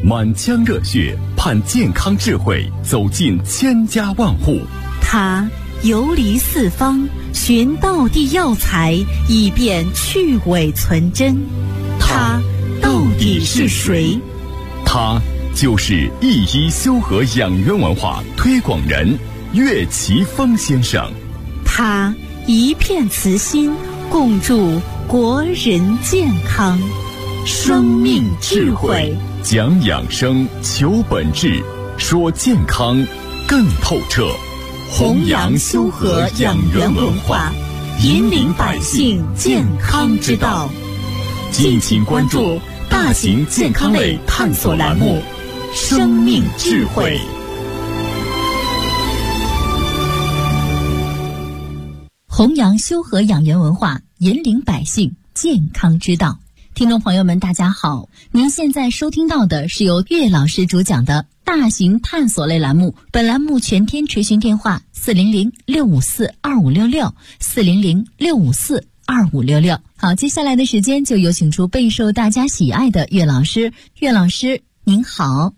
满腔热血盼健康智慧走进千家万户。 他游离四方，寻道地药材，以便去伪存真。他到底是谁？ 他就是一一修和养元文化推广人岳奇峰先生。 他一片慈心，共筑国人健康。生命智慧， 讲养生，求本质，说健康更透彻。 弘扬修和养元文化，引领百姓健康之道。 敬请关注大型健康类探索栏目《生命智慧》。 弘扬修和养元文化，引领百姓健康之道。听众朋友们大家好，您现在收听到的是由岳老师主讲的大型探索类栏目，本栏目全天垂询电话400-654-2566，400-654-2566。好，接下来的时间就有请出备受大家喜爱的岳老师。岳老师您好。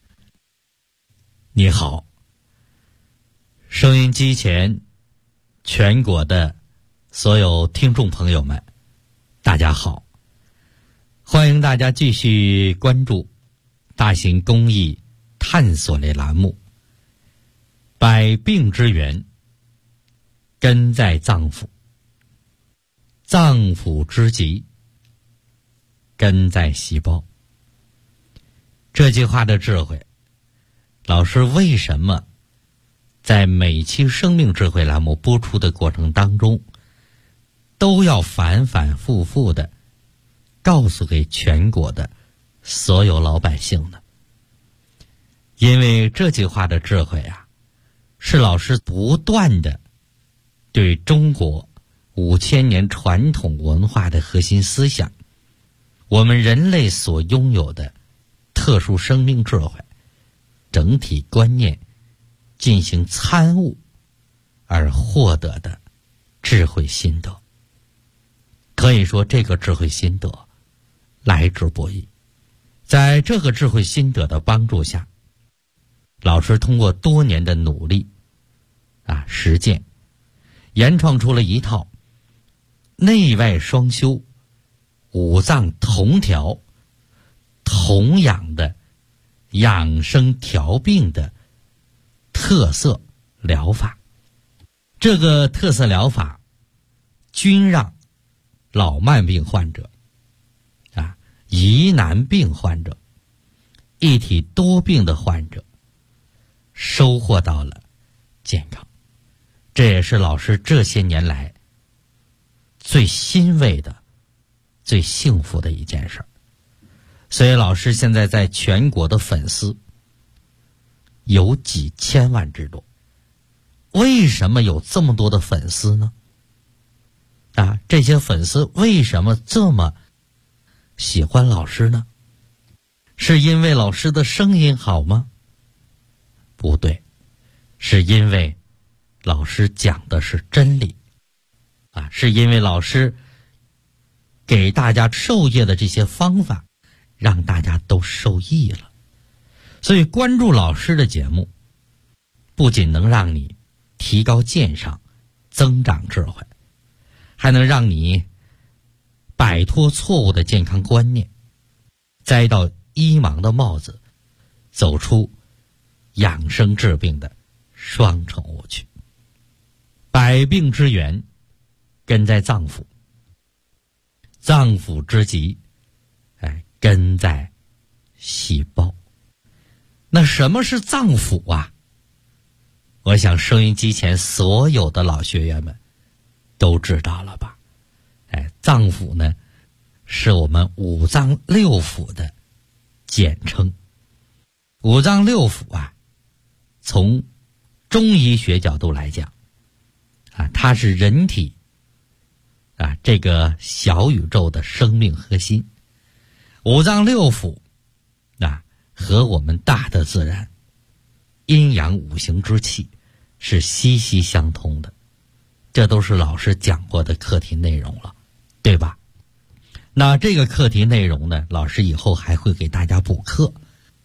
你好，收音机前全国的所有听众朋友们大家好，欢迎大家继续关注大型公益探索类栏目百病之源根在脏腑，脏腑之疾根在细胞。这句话的智慧，老师为什么在每期生命智慧栏目播出的过程当中都要反反复复的告诉给全国的所有老百姓呢？因为这句话的智慧啊，是老师不断的对中国5000年传统文化的核心思想，我们人类所拥有的特殊生命智慧整体观念进行参悟而获得的智慧心得。可以说这个智慧心得来之不易。在这个智慧心得的帮助下，老师通过多年的努力实践，研创出了一套内外双修、五脏同调、同养的养生调病的特色疗法。这个特色疗法均让老慢病患者疑难病患者、一体多病的患者收获到了健康。这也是老师这些年来最欣慰的、最幸福的一件事。所以老师现在在全国的粉丝有几千万之多。为什么有这么多的粉丝呢？这些粉丝为什么这么喜欢老师呢？是因为老师的声音好吗？不对，是因为老师讲的是真理是因为老师给大家授业的这些方法让大家都受益了。所以关注老师的节目不仅能让你提高鉴赏、增长智慧，还能让你摆脱错误的健康观念，摘到医盲的帽子，走出养生治病的双重误区。百病之源根在脏腑，脏腑之疾根在细胞。那什么是脏腑啊？我想收音机前所有的老学员们都知道了吧？脏腑呢，是我们五脏六腑的简称。五脏六腑从中医学角度来讲它是人体这个小宇宙的生命核心。五脏六腑和我们大的自然阴阳五行之气是息息相通的。这都是老师讲过的课题内容了，对吧？那这个课题内容呢，老师以后还会给大家补课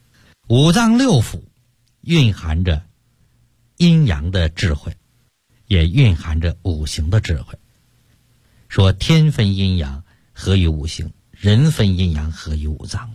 五脏六腑蕴含着阴阳的智慧，也蕴含着五行的智慧。说天分阴阳，合于五行；人分阴阳，合于五脏。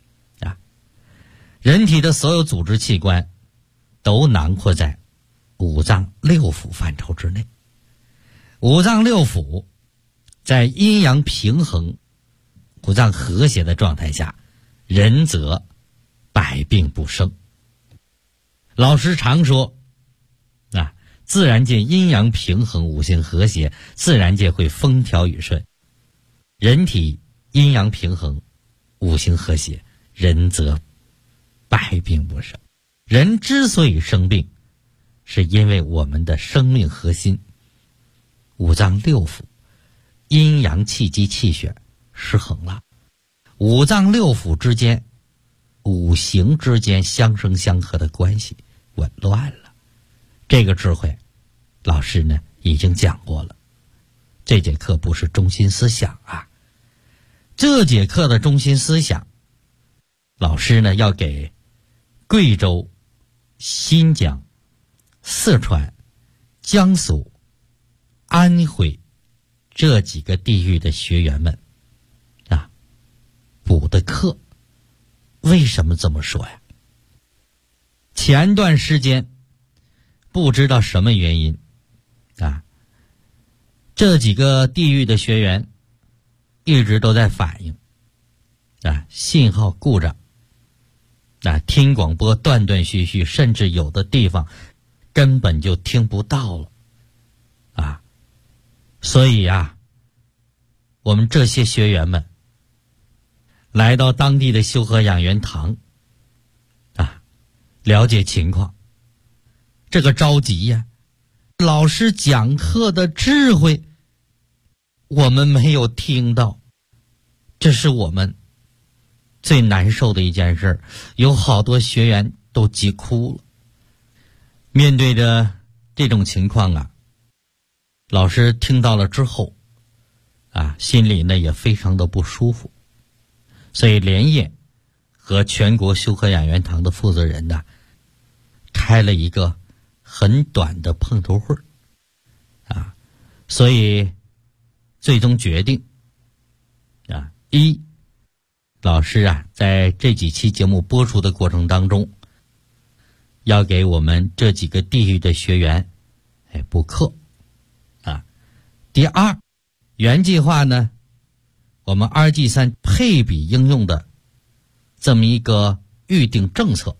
人体的所有组织器官都囊括在五脏六腑范畴之内。五脏六腑在阴阳平衡、五脏和谐的状态下，人则百病不生。老师常说自然界阴阳平衡，五行和谐，自然界会风调雨顺。人体阴阳平衡，五行和谐，人则百病不生。人之所以生病，是因为我们的生命核心五脏六腑阴阳气机气血失衡了，五脏六腑之间五行之间相生相克的关系紊乱了。这个智慧老师呢已经讲过了，这节课不是中心思想这节课的中心思想，老师呢要给贵州、新疆、四川、江苏、安徽这几个地域的学员们补的课。为什么这么说呀？前段时间不知道什么原因这几个地域的学员一直都在反映信号故障听广播断断续续，甚至有的地方根本就听不到了所以我们这些学员们来到当地的修和养元堂了解情况。这个着急老师讲课的智慧我们没有听到，这是我们最难受的一件事。有好多学员都急哭了。面对着这种情况老师听到了之后心里呢也非常的不舒服，所以连夜和全国修和养元堂的负责人开了一个很短的碰头会所以最终决定一，老师在这几期节目播出的过程当中，要给我们这几个地域的学员补课第二，原计划呢，我们2G3配比应用的这么一个预定政策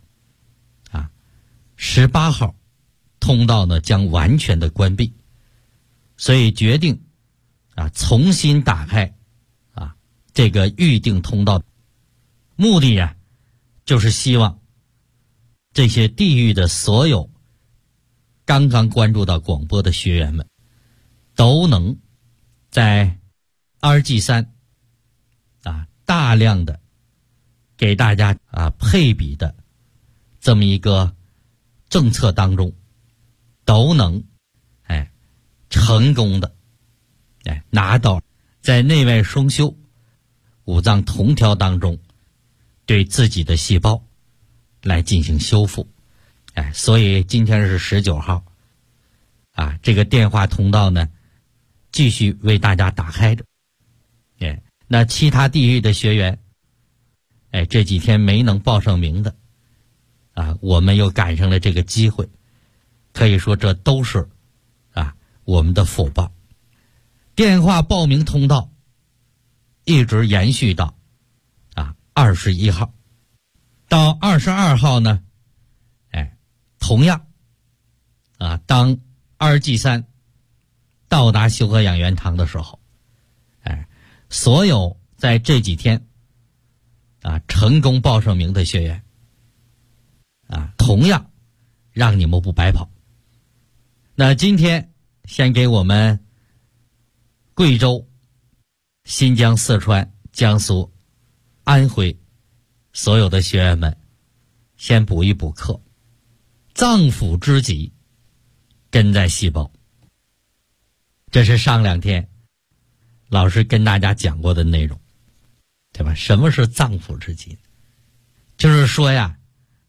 18号通道呢将完全的关闭，所以决定重新打开这个预定通道。目的就是希望这些地域的所有刚刚关注到广播的学员们都能在2G3大量的给大家配比的这么一个政策当中，都能成功的拿到在内外双修五脏同调当中对自己的细胞来进行修复。所以今天是19号这个电话通道呢继续为大家打开着。那其他地域的学员这几天没能报上名的我们又赶上了这个机会，可以说这都是我们的福报。电话报名通道一直延续到21号，到22号呢同样当2G3到达修和养元堂的时候所有在这几天成功报上名的学员同样让你们不白跑。那今天先给我们贵州、新疆、四川、江苏、安徽所有的学员们先补一补课。脏腑之疾根在细胞，这是上2天老师跟大家讲过的内容，对吧？什么是脏腑之疾？就是说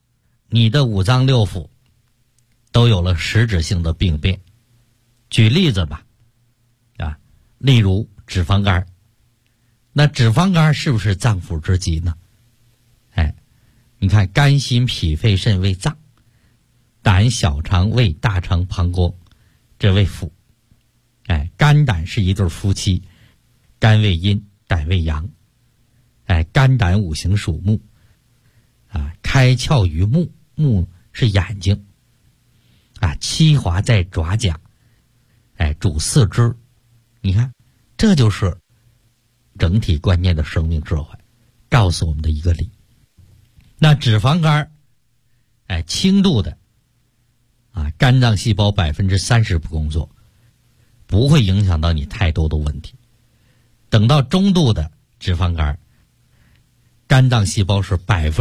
你的五脏六腑都有了实质性的病变。举例子吧，啊，例如脂肪肝。那脂肪肝是不是脏腑之疾呢？哎，你看肝、心、脾、肺、肾为脏，胆、小肠、胃、大肠、膀胱，这为腑。哎，肝胆是一对夫妻，肝为阴，胆为阳。哎，肝胆五行属木，啊，开窍于目，目是眼睛，啊，栖华在爪甲，哎，主四肢。你看，这就是整体观念的生命智慧，告诉我们的一个理。那脂肪肝，哎，轻度的，啊，肝脏细胞30%不工作，不会影响到你太多的问题。等到中度的脂肪肝，肝脏细胞是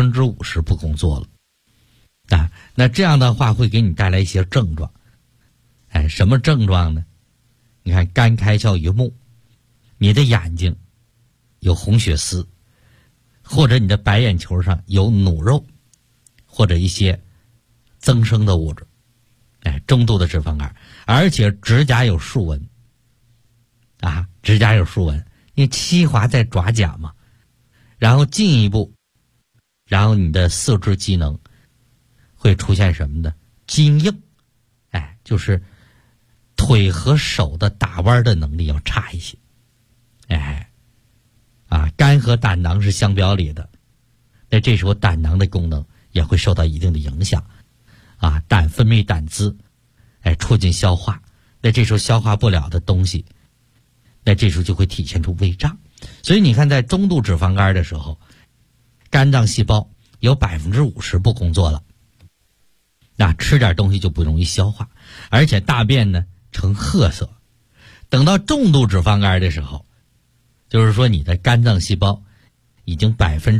50%不工作了，啊，那这样的话会给你带来一些症状。哎，什么症状呢？你看，肝开窍于目，你的眼睛有红血丝，或者你的白眼球上有努肉，或者一些增生的物质。哎，中度的脂肪肝，而且指甲有竖纹，啊，指甲有竖纹，因为栖华在爪甲嘛。然后进一步，然后你的四肢机能会出现什么呢？筋硬，哎，就是腿和手的打弯的能力要差一些。哎，啊，肝和胆囊是相表里的，那这时候胆囊的功能也会受到一定的影响。啊，胆分泌胆汁，哎，促进消化。那这时候消化不了的东西，那这时候就会体现出胃胀。所以你看，在中度脂肪肝的时候，肝脏细胞有50%不工作了，那吃点东西就不容易消化，而且大便呢呈褐色。等到重度脂肪肝的时候，就是说你的肝脏细胞已经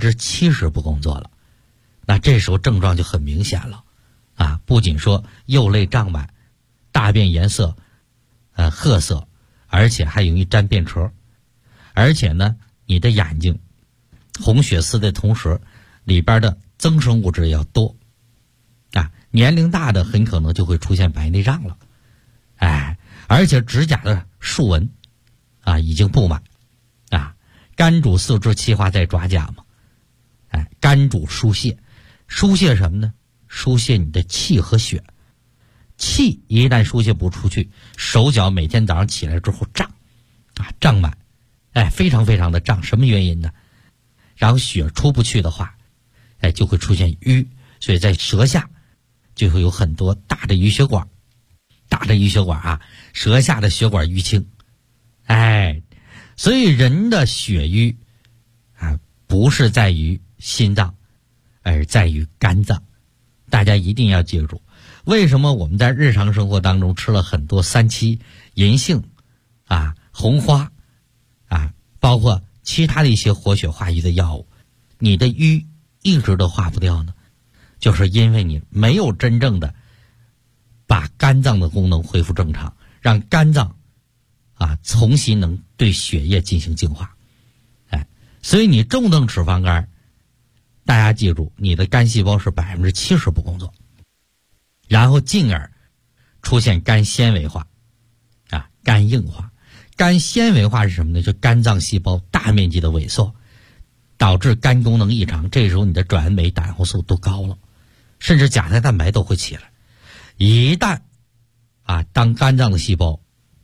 70%不工作了，那这时候症状就很明显了。啊，不仅说右肋胀满，大便颜色褐色，而且还容易沾便壳，而且呢，你的眼睛红血丝的同时，里边的增生物质也要多。啊，年龄大的很可能就会出现白内障了。哎，而且指甲的竖纹啊已经布满。啊，肝主四肢，栖华在爪甲嘛。哎，肝主疏泄，疏泄什么呢？疏泄你的气和血。气一旦疏泄不出去，手脚每天早上起来之后胀，啊，胀满，哎，非常非常的胀。什么原因呢？然后血出不去的话，哎，就会出现瘀，所以在舌下就会有很多大的淤血管，大的淤血管啊，舌下的血管淤青，哎，所以人的血瘀啊，不是在于心脏，而在于肝脏。大家一定要记住，为什么我们在日常生活当中吃了很多3七、银杏啊、红花啊，包括其他的一些活血化瘀的药物，你的瘀一直都化不掉呢？就是因为你没有真正的把肝脏的功能恢复正常，让肝脏啊重新能对血液进行净化。哎，所以你重症脂肪肝，大家记住，你的肝细胞是70%不工作，然后进而出现肝纤维化，啊，肝硬化。肝纤维化是什么呢？就肝脏细胞大面积的萎缩，导致肝功能异常。这时候你的转氨酶、胆红素都高了，甚至甲胎蛋白都会起来。一旦啊，当肝脏的细胞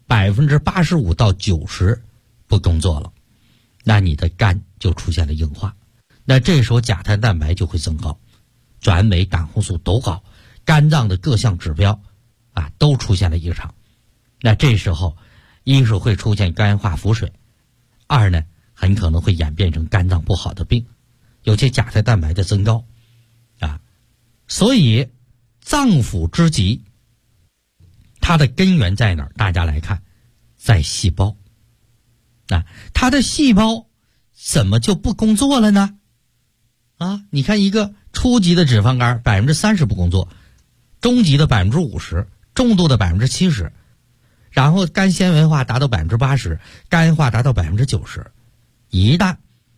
85%到90%不工作了，那你的肝就出现了硬化。那这时候甲胎蛋白就会增高，转氨酶、胆红素都高，肝脏的各项指标啊都出现了异常。那这时候一是会出现肝化腹水，二呢很可能会演变成肝脏不好的病，尤其甲胎蛋白的增高啊。所以脏腑之疾它的根源在哪儿？大家来看，在细胞啊，它的细胞怎么就不工作了呢？啊，你看一个初级的脂肪肝30%不工作，中级的50%，重度的70%，然后肝纤维化达到80%，肝化达到90%。一旦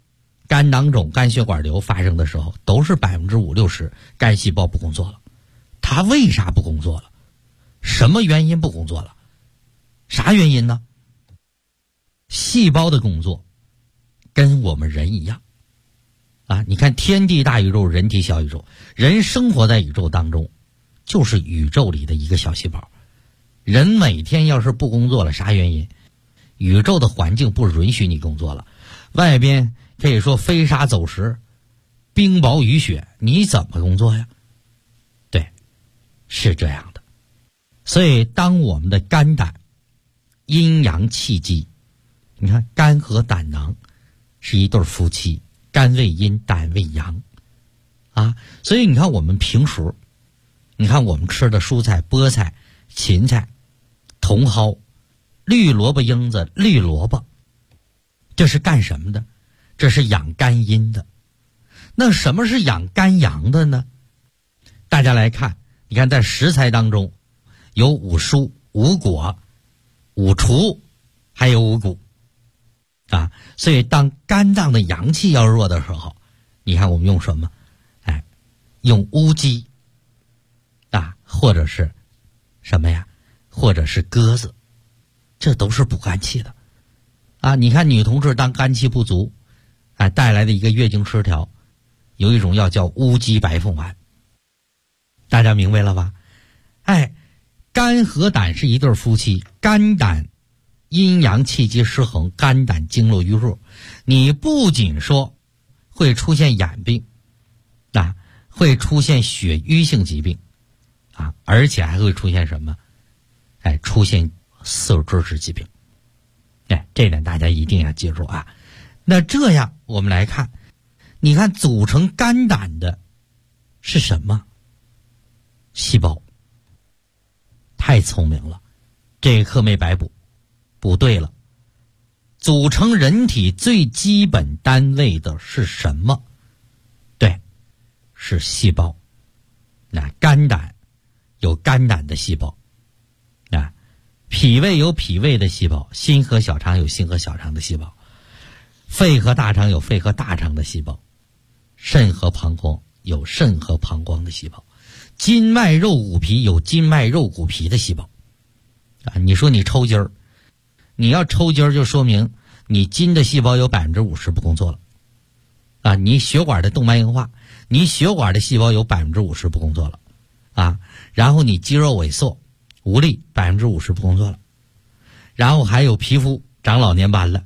肝囊肿、肝血管瘤发生的时候，都是50%-60%肝细胞不工作了。它为啥不工作了？什么原因不工作了？啥原因呢？细胞的工作跟我们人一样啊！你看天地大宇宙，人体小宇宙，人生活在宇宙当中，就是宇宙里的一个小细胞。人每天要是不工作了，啥原因？宇宙的环境不允许你工作了，外边可以说飞沙走石、冰雹雨雪，你怎么工作呀？对，是这样的。所以当我们的肝胆阴阳气机，你看肝和胆囊是一对夫妻，肝为阴，胆为阳啊。所以你看我们平时，你看我们吃的蔬菜、菠菜、芹菜、茼蒿、绿萝卜缨子、绿萝卜，这是干什么的？这是养肝阴的。那什么是养肝阳的呢？大家来看，你看在食材当中有五蔬、五果、五畜，还有五谷啊。所以当肝脏的阳气要弱的时候，你看我们用什么？用乌鸡啊，或者是什么呀？或者是鸽子，这都是补肝气的啊。你看女同志当肝气不足带来的一个月经失调，有一种药叫乌鸡白凤丸，大家明白了吧？肝和胆是一对夫妻，肝胆阴阳气机失衡，肝胆经络淤弱，你不仅说会出现眼病会出现血瘀性疾病而且还会出现什么？出现四肢之疾病。这点大家一定要记住啊。那这样我们来看，你看组成肝胆的是什么？细胞。太聪明了，这个课没白补，补对了。组成人体最基本单位的是什么？对，是细胞。那肝胆有肝胆的细胞脾胃有脾胃的细胞，心和小肠有心和小肠的细胞，肺和大肠有肺和大肠的细胞，肾和膀胱有肾和膀胱的细胞，筋脉肉骨皮有筋脉肉骨皮的细胞你说你抽筋儿，你要抽筋儿就说明你筋的细胞有50%不工作了你血管的动脉硬化，你血管的细胞有50%不工作了然后你肌肉萎缩无力，50%不工作了，然后还有皮肤长老年斑了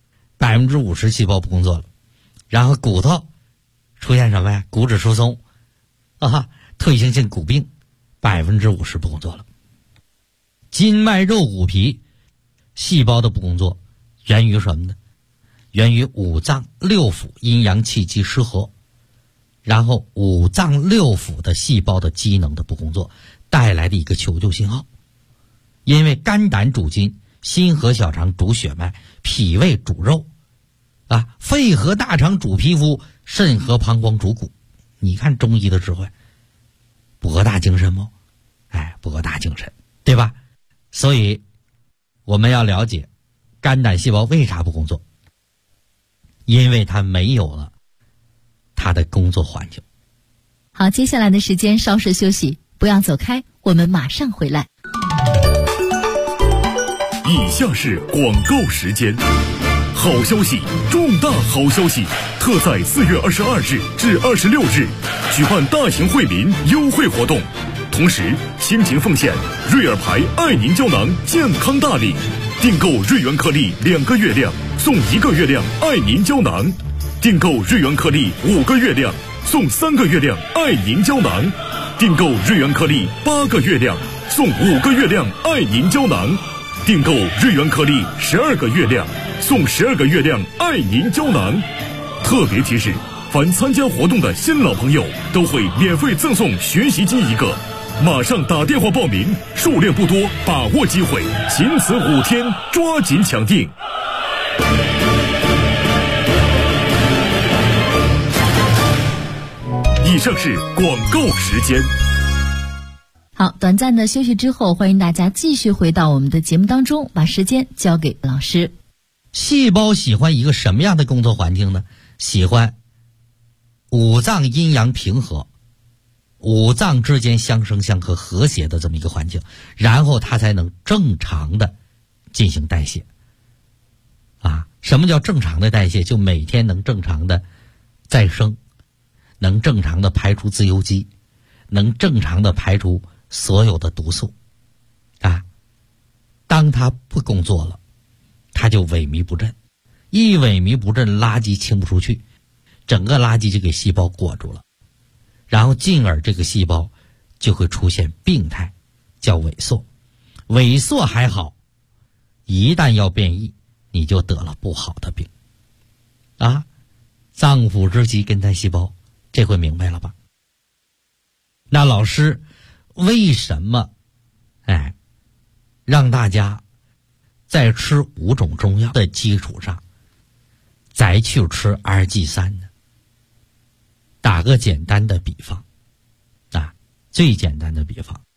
，50%细胞不工作了，然后骨头出现什么呀？骨质疏松退行性骨病，50%不工作了。筋脉肉骨皮细胞的不工作源于什么呢？源于五脏六腑阴阳气机失和，然后五脏六腑的细胞的机能的不工作带来的一个求救信号。因为肝胆主筋，心和小肠主血脉，脾胃主肉肺和大肠主皮肤，肾和膀胱主骨。你看中医的智慧博大精深吗？博大精深，对吧？所以我们要了解肝胆细胞为啥不工作，因为它没有了它的工作环境。 好，接下来的时间稍事休息，不要走开，我们马上回来。 以下是广告时间。好消息，重大好消息！特在4月22日至26日举办大型惠民优惠活动，同时倾情奉献瑞尔牌爱您胶囊健康大礼，订购瑞元颗粒2个月量送1个月量爱您胶囊，订购瑞元颗粒5个月量送3个月量爱您胶囊，订购瑞元颗粒8个月量送5个月量爱您胶囊，订购瑞元颗粒12个月量送12个月亮爱您胶囊。特别提示，凡参加活动的新老朋友都会免费赠送学习机1个，马上打电话报名，数量不多，把握机会，仅此5天，抓紧抢订。以上是广告时间。 好，短暂的休息之后，欢迎大家继续回到我们的节目当中，把时间交给老师。 细胞喜欢一个什么样的工作环境呢？ 喜欢五脏阴阳平和，五脏之间相生相克和谐的这么一个环境，然后它才能正常的进行代谢。什么叫正常的代谢？就每天能正常的再生，能正常的排出自由基，能正常的排出所有的毒素。当它不工作了，它就萎靡不振，一萎靡不振，垃圾清不出去，整个垃圾就给细胞裹住了，然后进而这个细胞就会出现病态，叫萎缩。萎缩还好，一旦要变异，你就得了不好的病。脏腑之疾跟胎细胞，这回明白了吧？那老师为什么让大家在吃5种中药的基础上再去吃2G3呢？打个简单的比方最简单的比方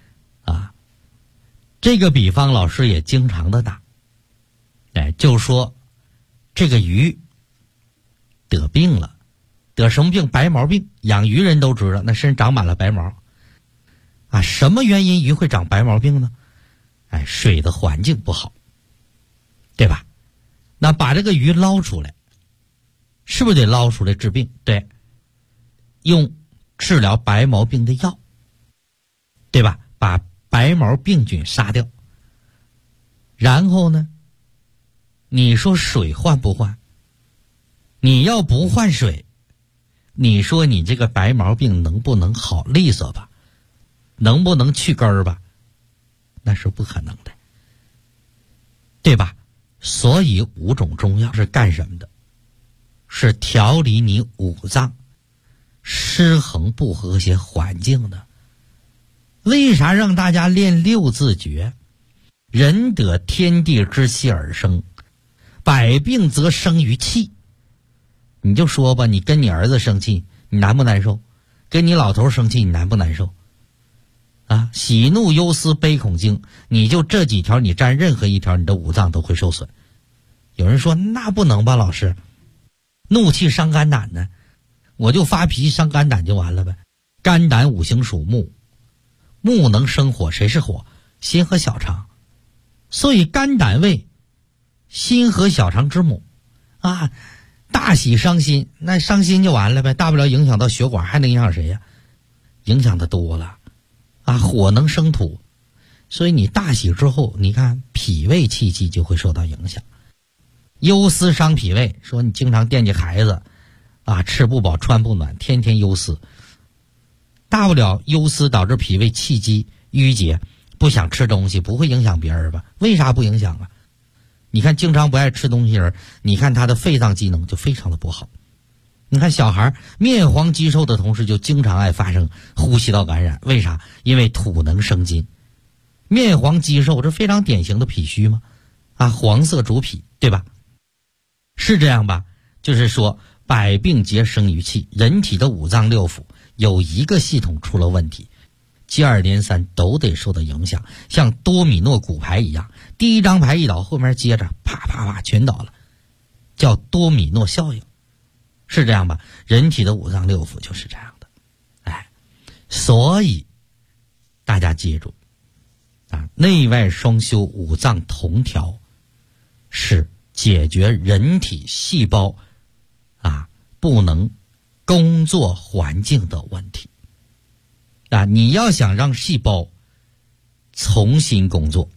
这个比方老师也经常的打。就说这个鱼得病了，得什么病？白毛病。养鱼人都知道，那身上长满了白毛什么原因鱼会长白毛病呢？水的环境不好，对吧？那把这个鱼捞出来，是不是得捞出来治病？对，用治疗白毛病的药，对吧？把白毛病菌杀掉。然后呢，你说水换不换？你要不换水，你说你这个白毛病能不能好利索吧？能不能去根儿吧？那是不可能的，对吧？所以5种中药是干什么的？是调理你五脏失衡不和谐环境的。为啥让大家练6字诀？人得天地之气而生，百病则生于气。你就说吧，你跟你儿子生气，你难不难受？跟你老头生气，你难不难受？喜怒忧思悲恐惊，你就这几条，你占任何一条，你的五脏都会受损。有人说那不能吧，老师，怒气伤肝胆呢？我就发脾气伤肝胆就完了呗。肝胆五行属木，木能生火，谁是火？心和小肠。所以肝胆胃心和小肠之母大喜伤心，那伤心就完了呗，大不了影响到血管，还能影响谁呀？影响的多了火能生土，所以你大喜之后，你看脾胃气机就会受到影响。忧思伤脾胃，说你经常惦记孩子吃不饱穿不暖，天天忧思，大不了忧思导致脾胃气机淤结，不想吃东西，不会影响别人吧？为啥不影响你看经常不爱吃东西人，你看他的肺脏机能就非常的不好。你看小孩面黄肌瘦的同时，就经常爱发生呼吸道感染。为啥？因为土能生金，面黄肌瘦，这非常典型的脾虚吗？黄色主脾，对吧？是这样吧？就是说百病皆生于气，人体的五脏六腑有一个系统出了问题，接二连三都得受到影响，像多米诺骨牌一样，第一张牌一倒，后面接着啪啪啪全倒了，叫多米诺效应。是这样吧？人体的五脏六腑就是这样的。所以大家记住内外双修，五脏同调，是解决人体细胞不能工作环境的问题。你要想让细胞重新工作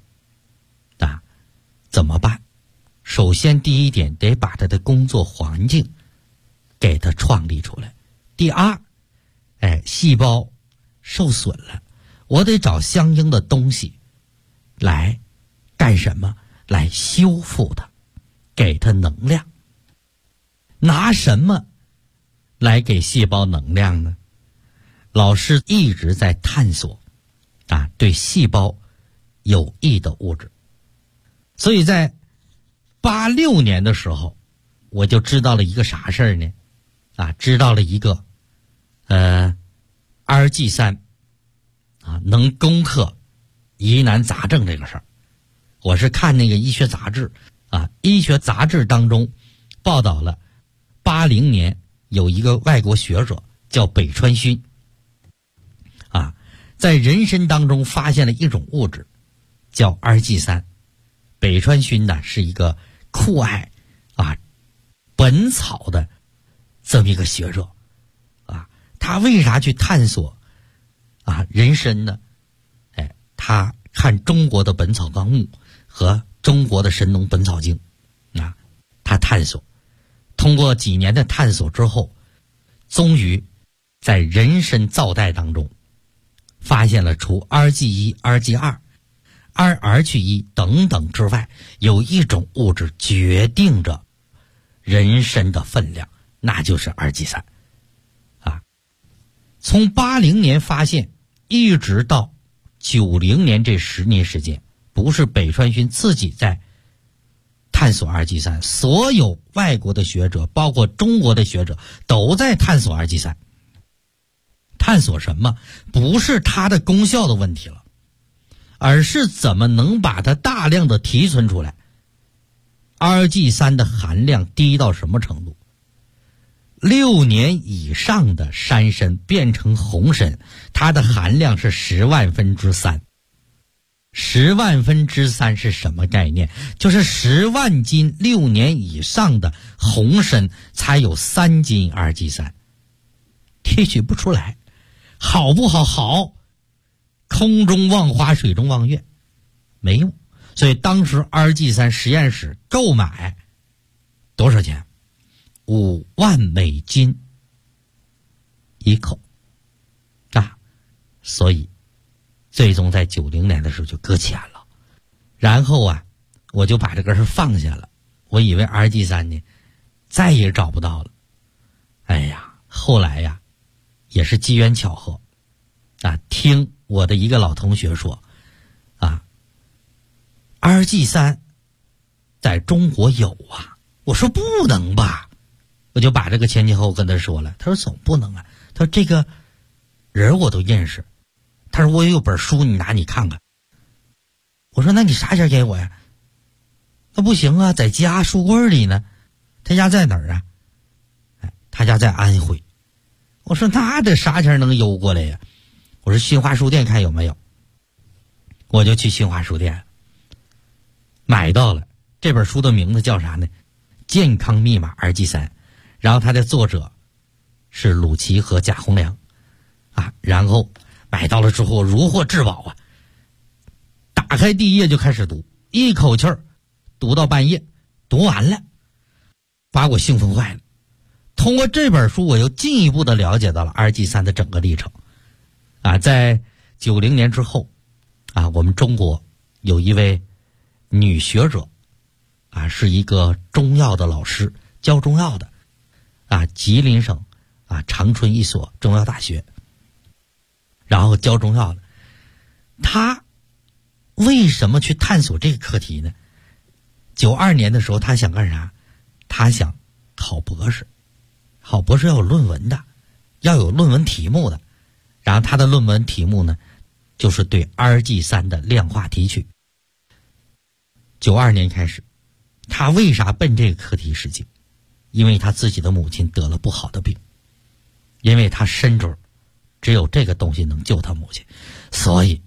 怎么办？首先第一点，得把它的工作环境给它创立出来。第二，细胞受损了，我得找相应的东西来干什么？来修复它，给它能量。拿什么来给细胞能量呢？老师一直在探索对细胞有益的物质。所以在86年的时候，我就知道了一个啥事儿呢？知道了一个2G3能攻克疑难杂症这个事儿。我是看那个医学杂志医学杂志当中报道了 1980年有一个外国学者叫北川勋在人参当中发现了一种物质叫 RG3。北川勋呢是一个酷爱本草的这么一个学者他为啥去探索人参呢？他看中国的《本草纲目》和中国的《神农本草经》他探索，通过几年的探索之后，终于在人参皂苷当中发现了除 RG1、RG2、2-RG1 等等之外，有一种物质决定着人参的分量，那就是 RG3。从80年发现一直到90年这10年时间，不是北川勋自己在探索 RG3，所有外国的学者包括中国的学者都在探索 RG3。探索什么？不是它的功效的问题了，而是怎么能把它大量的提纯出来。RG3 的含量低到什么程度？6年以上的山参变成红参，它的含量是10万分之3。10万分之3是什么概念？就是10万斤6年以上的红参才有3斤 RG3， 提取不出来。好不好？好，空中望花水中望月，没用。所以当时 RG3 实验室购买多少钱？5万美金一口所以最终在90年的时候就搁浅了。然后我就把这个事放下了，我以为 RG3 呢再也找不到了。后来也是机缘巧合听我的一个老同学说RG3 在中国有我说不能吧，我就把这个前前后后跟他说了。他说总不能他说这个人我都认识，他说我也有本书，你拿你看看。我说那你啥钱给我呀？那不行在家书柜里呢。他家在哪儿他家在安徽。我说那这啥钱能邮过来呀？我说新华书店看有没有。我就去新华书店买到了这本书，的名字叫啥呢？健康密码 RG3， 然后它的作者是鲁奇和贾洪良然后买到了之后如获至宝打开第一页就开始读，一口气儿读到半夜，读完了把我兴奋坏了。通过这本书我又进一步的了解到了 RG3 的整个历程在90年之后我们中国有一位女学者是一个中药的老师，教中药的吉林省长春一所中药大学，然后教中药的。她为什么去探索这个课题呢？92年的时候她想干啥？她想考博士。考博士要有论文的，要有论文题目的。然后她的论文题目呢就是对 RG3 的量化提取。92年开始，他为啥奔这个课题使劲？因为他自己的母亲得了不好的病，因为他身中只有这个东西能救他母亲，所以